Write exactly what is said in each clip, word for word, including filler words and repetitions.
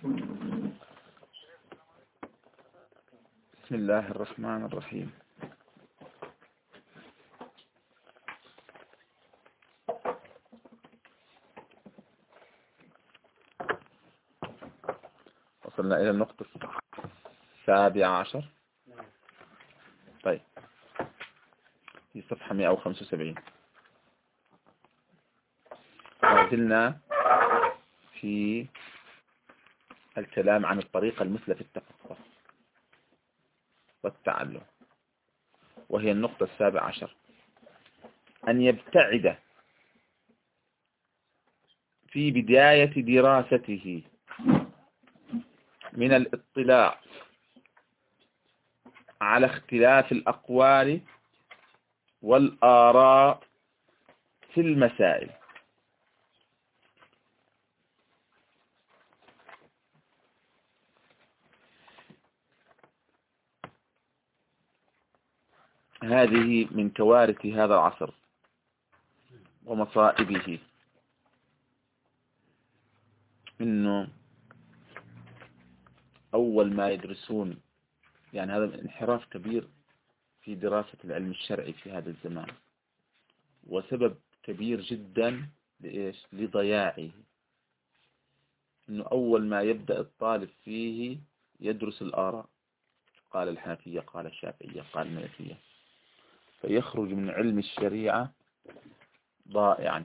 بسم الله الرحمن الرحيم. وصلنا إلى النقطة السابعة عشر. طيب، في صفحة مئة وخمسة وسبعين ما زلنا في الكلام عن الطريقة المثلى في التفقه والتعلم، وهي النقطة السابعة عشر: أن يبتعد في بداية دراسته من الاطلاع على اختلاف الأقوال والآراء في المسائل، هذه من كوارث هذا العصر ومصائبه، إنه أول ما يدرسون، يعني هذا انحراف كبير في دراسة العلم الشرعي في هذا الزمان، وسبب كبير جدا لإيش؟ لضياعه. إنه أول ما يبدأ الطالب فيه يدرس الآراء، قال الحنفية، قال الشافعية، قال المالكية، فيخرج من علم الشريعة ضائعا،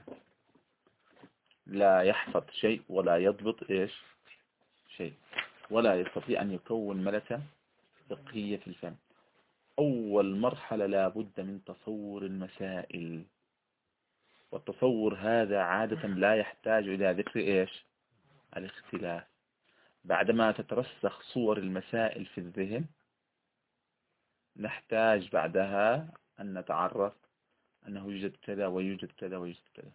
لا يحفظ شيء ولا يضبط إيش شيء، ولا يستطيع أن يكون ملكة فقهية في الفهم. أول مرحلة لا بد من تصور المسائل، والتصور هذا عادة لا يحتاج إلى ذكر إيش؟ الاختلاف. بعدما تترسخ صور المسائل في الذهن، نحتاج بعدها أن نتعرف أنه يوجد كذا ويوجد كذا ويوجد كذا،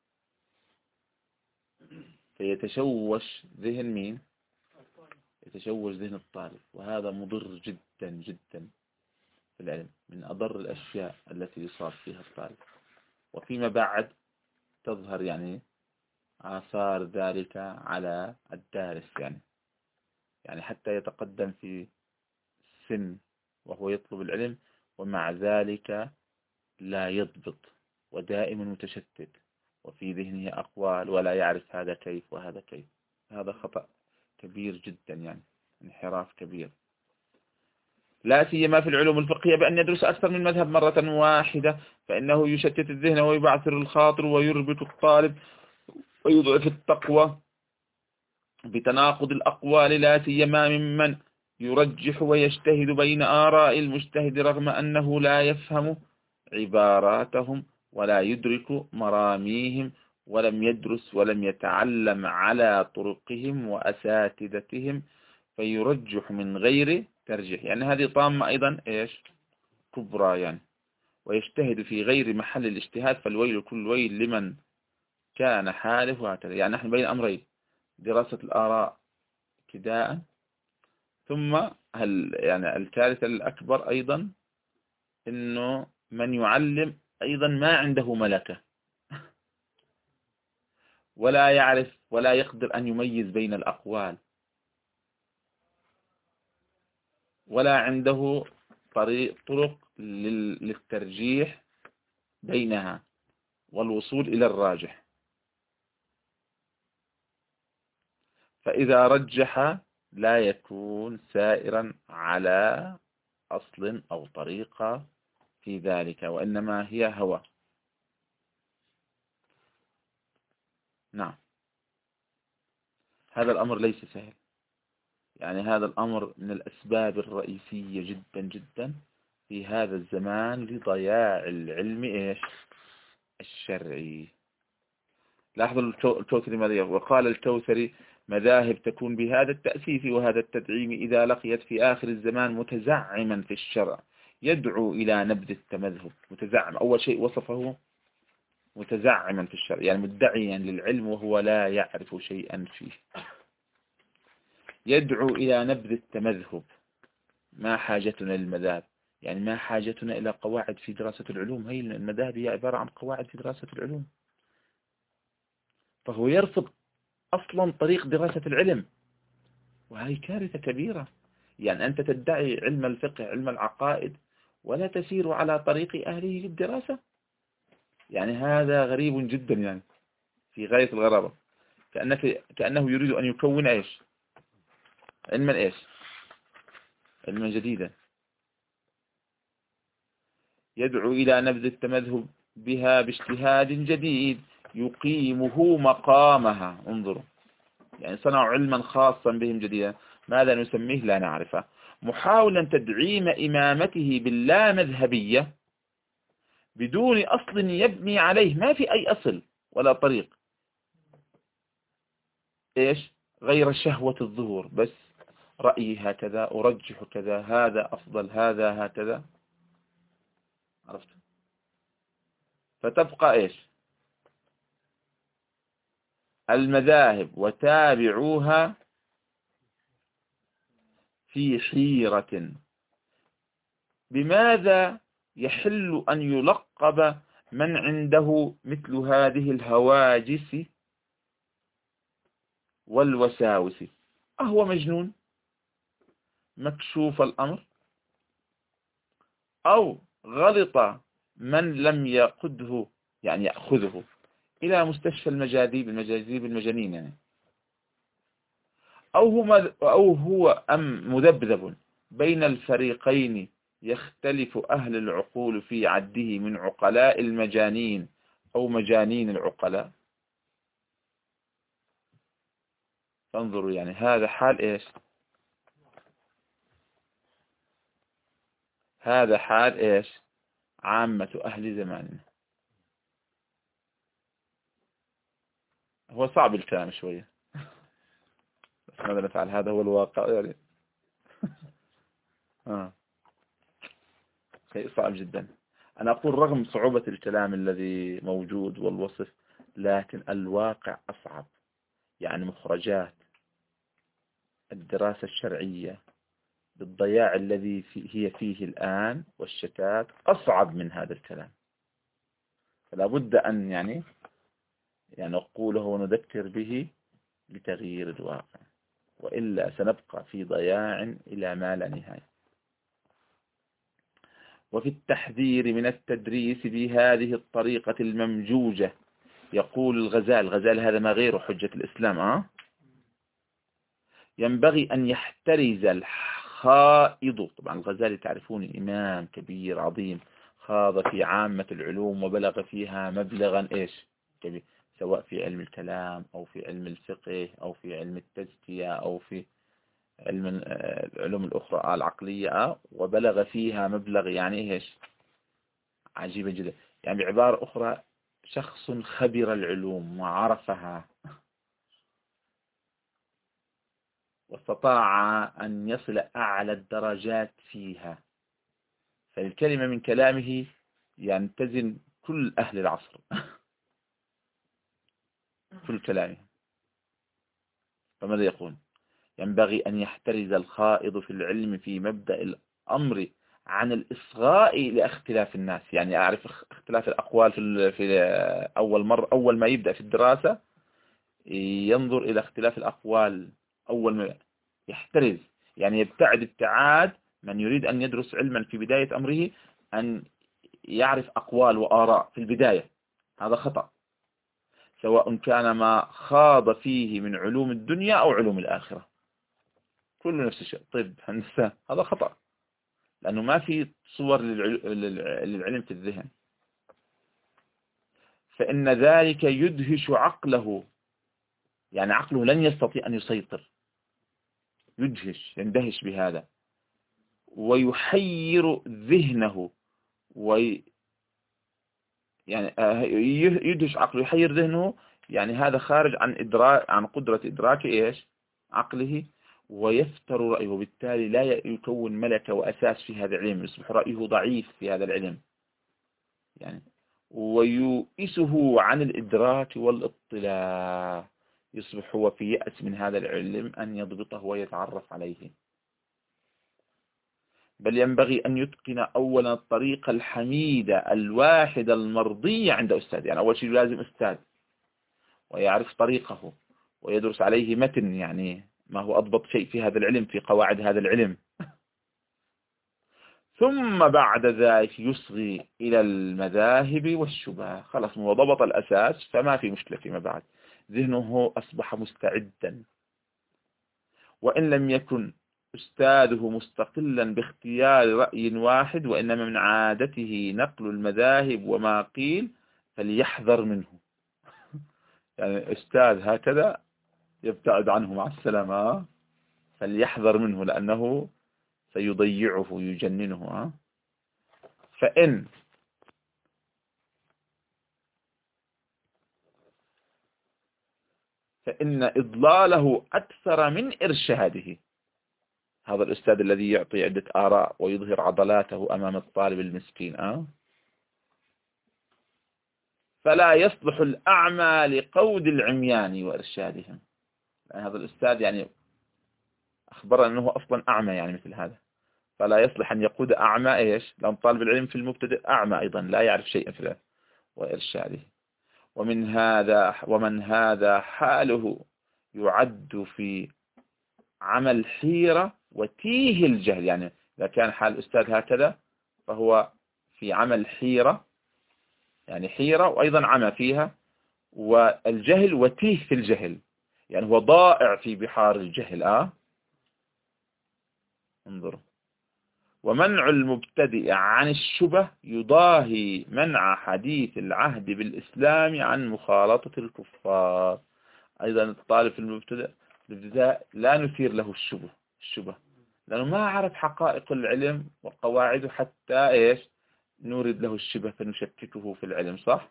فيتشوش ذهن مين؟ يتشوش ذهن الطالب، وهذا مضر جدا جدا في العلم، من أضر الأشياء التي يصاب فيها الطالب. وفيما بعد تظهر يعني آثار ذلك على الدارس، يعني يعني حتى يتقدم في السن وهو يطلب العلم، ومع ذلك لا يضبط، ودائما متشتت، وفي ذهنه أقوال ولا يعرف هذا كيف وهذا كيف. هذا خطأ كبير جدا، يعني انحراف كبير، لا سيما في العلوم الفقهية، بأن يدرس أكثر من مذهب مرة واحدة، فإنه يشتت الذهن ويبعثر الخاطر ويربط الطالب ويضعف التقوى بتناقض الأقوال، لا سيما ممن يرجح ويجتهد بين آراء المجتهد رغم أنه لا يفهم عباراتهم ولا يدرك مراميهم، ولم يدرس ولم يتعلم على طرقهم وأساتذتهم، فيرجح من غير ترجيح. يعني هذه طامة أيضا إيش؟ كبرى يعني. ويجتهد في غير محل الاجتهاد، فالويل كل ويل لمن كان حالف، وهكذا. يعني نحن بين أمرين: دراسة الآراء ابتداء، ثم هل يعني الكارثة الأكبر أيضا إنه من يعلم أيضا ما عنده ملكة، ولا يعرف ولا يقدر أن يميز بين الأقوال، ولا عنده طريق طرق للترجيح بينها والوصول إلى الراجح. فإذا رجح لا يكون سائرا على أصل أو طريقة في ذلك، وإنما هي هوى. نعم، هذا الأمر ليس سهل، يعني هذا الأمر من الأسباب الرئيسية جدا جدا في هذا الزمان لضياع العلم إيش؟ الشرعي. لاحظوا الكوثري ماذا يقول؟ وقال الكوثري: مذاهب تكون بهذا التأسيس وهذا التدعيم إذا لقيت في آخر الزمان متزعما في الشرع يدعو إلى نبذ التمذهب. متزعم، أول شيء وصفه متزعما في الشرع، يعني مدعيا للعلم وهو لا يعرف شيئا فيه. يدعو إلى نبذ التمذهب. ما حاجتنا للمذاهب؟ يعني ما حاجتنا إلى قواعد في دراسة العلوم؟ هي المذاهب هي عبارة عن قواعد في دراسة العلوم. فهو يرفض أصلا طريق دراسة العلم، وهي كارثة كبيرة. يعني أنت تدعي علم الفقه علم العقائد ولا تسير على طريق أهله في الدراسة. يعني هذا غريب جدا، يعني في غاية الغرابة. كأنك كأنه يريد أن يكون إيش علما إيش علما جديدا، يدعو إلى نبذ التمذهب بها باجتهاد جديد يقيمه مقامها. انظروا، يعني صنعوا علما خاصا بهم جديدا، ماذا نسميه لا نعرفه، محاولا تدعيم إمامته باللامذهبية بدون أصل يبني عليه، ما في أي أصل ولا طريق، إيش غير شهوة الظهور بس، رأيي هكذا، أرجح كذا، هذا أفضل، هذا هكذا. عرفت؟ فتبقى إيش المذاهب وتابعوها في حيرة. بماذا يحل أن يلقب من عنده مثل هذه الهواجس والوساوس؟ أهو مجنون مكشوف الأمر، أو غلط من لم يقده، يعني يأخذه إلى مستشفى المجاذيب المجاذيب المجانين، يعني أو هو, أو هو أم مذبذب بين الفريقين يختلف أهل العقول في عده من عقلاء المجانين أو مجانين العقلاء. فانظروا، يعني هذا حال إيش هذا حال إيش عامة أهل زماننا. هو صعب الكلام شوية، بس ماذا نفعل، هذا هو الواقع يعني. آه. شيء صعب جدا. أنا أقول رغم صعوبة الكلام الذي موجود والوصف، لكن الواقع أصعب. يعني مخرجات الدراسة الشرعية بالضياع الذي في هي فيه الآن والشتات أصعب من هذا الكلام. فلا بد أن يعني يعني نقوله ونذكر به لتغيير الواقع، وإلا سنبقى في ضياع إلى ما لا نهاية. وفي التحذير من التدريس بهذه الطريقة الممجوجة يقول الغزال، الغزال هذا ما غير حجة الإسلام، أه؟ ينبغي أن يحترز الخائض. طبعا الغزالي تعرفون إمام كبير عظيم، خاض في عامة العلوم وبلغ فيها مبلغا إيش كبير، سواء في علم الكلام أو في علم الفقه أو في علم التزكية أو في علم العلوم الأخرى العقلية، وبلغ فيها مبلغ يعني إيش عجيبة جدا. يعني بعبارة أخرى شخص خبر العلوم وعرفها واستطاع أن يصل أعلى الدرجات فيها. فالكلمة من كلامه ينتزن كل أهل العصر كل كلامه. فماذا يقول؟ ينبغي أن يحترز الخائض في العلم في مبدأ الأمر عن الإصغاء لاختلاف الناس. يعني أعرف اختلاف الأقوال في في أول مرة، أول ما يبدأ في الدراسة ينظر إلى اختلاف الأقوال، أول ما يحترز يعني يبتعد ابتعاد من يريد أن يدرس علما في بداية أمره أن يعرف أقوال وآراء في البداية. هذا خطأ، سواء كان ما خاض فيه من علوم الدنيا أو علوم الآخرة، كله نفس الشيء، طب هندسة، هذا خطأ، لأنه ما في صور للعلم في الذهن. فإن ذلك يدهش عقله، يعني عقله لن يستطيع أن يسيطر، يدهش يندهش بهذا، ويحير ذهنه، وي يعني يدهش عقله يحير ذهنه، يعني هذا خارج عن إدراك عن قدرة إدراك إيش عقله، ويفتر رأيه، وبالتالي لا يكون ملكة وأساس في هذا العلم، يصبح رأيه ضعيف في هذا العلم يعني، ويؤسه عن الإدراك والاطلاع، يصبح هو في يأس من هذا العلم أن يضبطه ويتعرف عليه. بل ينبغي أن يتقن أولا الطريقة الحميدة الواحدة المرضية عند أستاذ. يعني أول شيء لازم أستاذ ويعرف طريقه ويدرس عليه متن، يعني ما هو أضبط شيء في هذا العلم، في قواعد هذا العلم. ثم بعد ذلك يصغي إلى المذاهب والشبهة. خلاص هو ضبط الأساس، فما في مشكلة فيما بعد، ذهنه أصبح مستعدا. وإن لم يكن أستاذه مستقلا باختيار رأي واحد، وإنما من عادته نقل المذاهب وما قيل، فليحذر منه. يعني أستاذ هكذا يبتعد عنه مع السلامة، فليحذر منه لأنه سيضيعه يجننه. فإن فإن إضلاله أكثر من إرشاده. هذا الأستاذ الذي يعطي عدة آراء ويظهر عضلاته أمام الطالب المسكين أه؟ فلا يصلح الأعمى لقود العميان وإرشادهم. يعني هذا الأستاذ يعني أخبرنا أنه أصلا أعمى، يعني مثل هذا، فلا يصلح أن يقود أعمى إيش، لأن طالب العلم في المبتدئ أعمى أيضا لا يعرف شيئا في وإرشاده. ومن هذا ومن هذا حاله يعد في عمل حيرة وتيه الجهل. يعني إذا كان حال الأستاذ هكذا فهو في عمل حيرة، يعني حيرة وأيضا عمى فيها، والجهل وتيه في الجهل، يعني هو ضائع في بحار الجهل آه انظروا. ومنع المبتدئ عن الشبه يضاهي منع حديث العهد بالإسلام عن مخالطة الكفار. أيضا الطالب المبتدئ الابتداء لا نثير له الشبه الشبه لأنه ما عرف حقائق العلم وقواعده، حتى إيش نورد له الشبه فنشككه في العلم، صح.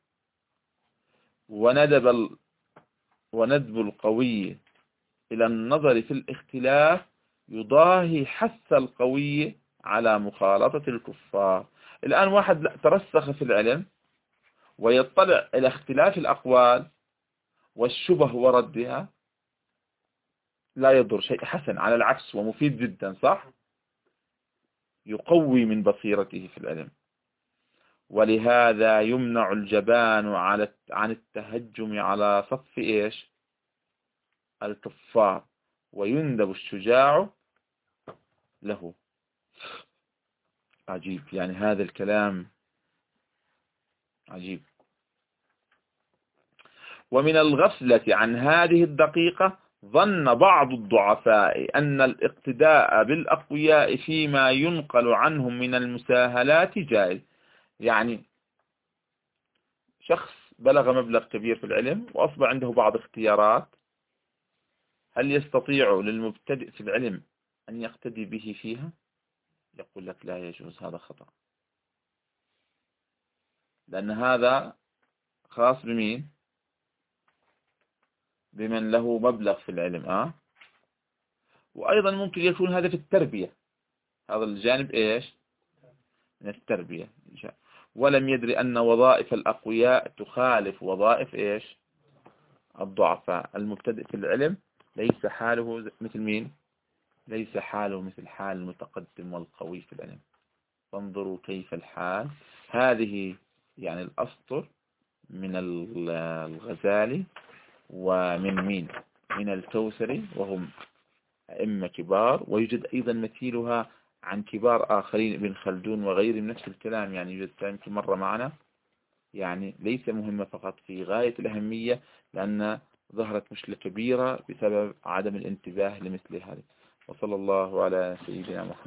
وندب ال... وندب القوي إلى النظر في الاختلاف يضاهي حث القوي على مخالطة الكفار. الآن واحد ترسخ في العلم ويطلع إلى اختلاف الأقوال والشبه وردها، لا يضر شيء، حسن، على العكس ومفيد جدا، صح، يقوي من بصيرته في العلم. ولهذا يمنع الجبان على عن التهجم على صف إيش الكفار، ويندب الشجاع له. عجيب، يعني هذا الكلام عجيب. ومن الغفلة عن هذه الدقيقة ظن بعض الضعفاء أن الاقتداء بالأقوياء فيما ينقل عنهم من المساهلات جائز. يعني شخص بلغ مبلغ كبير في العلم وأصبح عنده بعض اختيارات، هل يستطيع للمبتدئ في العلم أن يقتدي به فيها؟ يقول لك لا يجوز، هذا خطأ، لأن هذا خاص بمين؟ بمن له مبلغ في العلم آه؟ وأيضا ممكن يكون هذا في التربية، هذا الجانب إيش من التربية. ولم يدري أن وظائف الأقوياء تخالف وظائف إيش الضعفاء. المبتدئ في العلم ليس حاله مثل مين؟ ليس حاله مثل حال المتقدم والقوي في العلم. فانظروا كيف الحال. هذه يعني الأسطر من الغزالي ومن مين؟ من الكوثري، وهم أئمة كبار. ويوجد أيضا مثيلها عن كبار آخرين، ابن خلدون وغيره من نفس الكلام، يعني يوجد يمكن مرة معنا، يعني ليس مهمة فقط، في غاية الأهمية، لأن ظهرت مشكلة كبيرة بسبب عدم الانتباه لمثل هذا. وصلى الله على سيدنا محمد.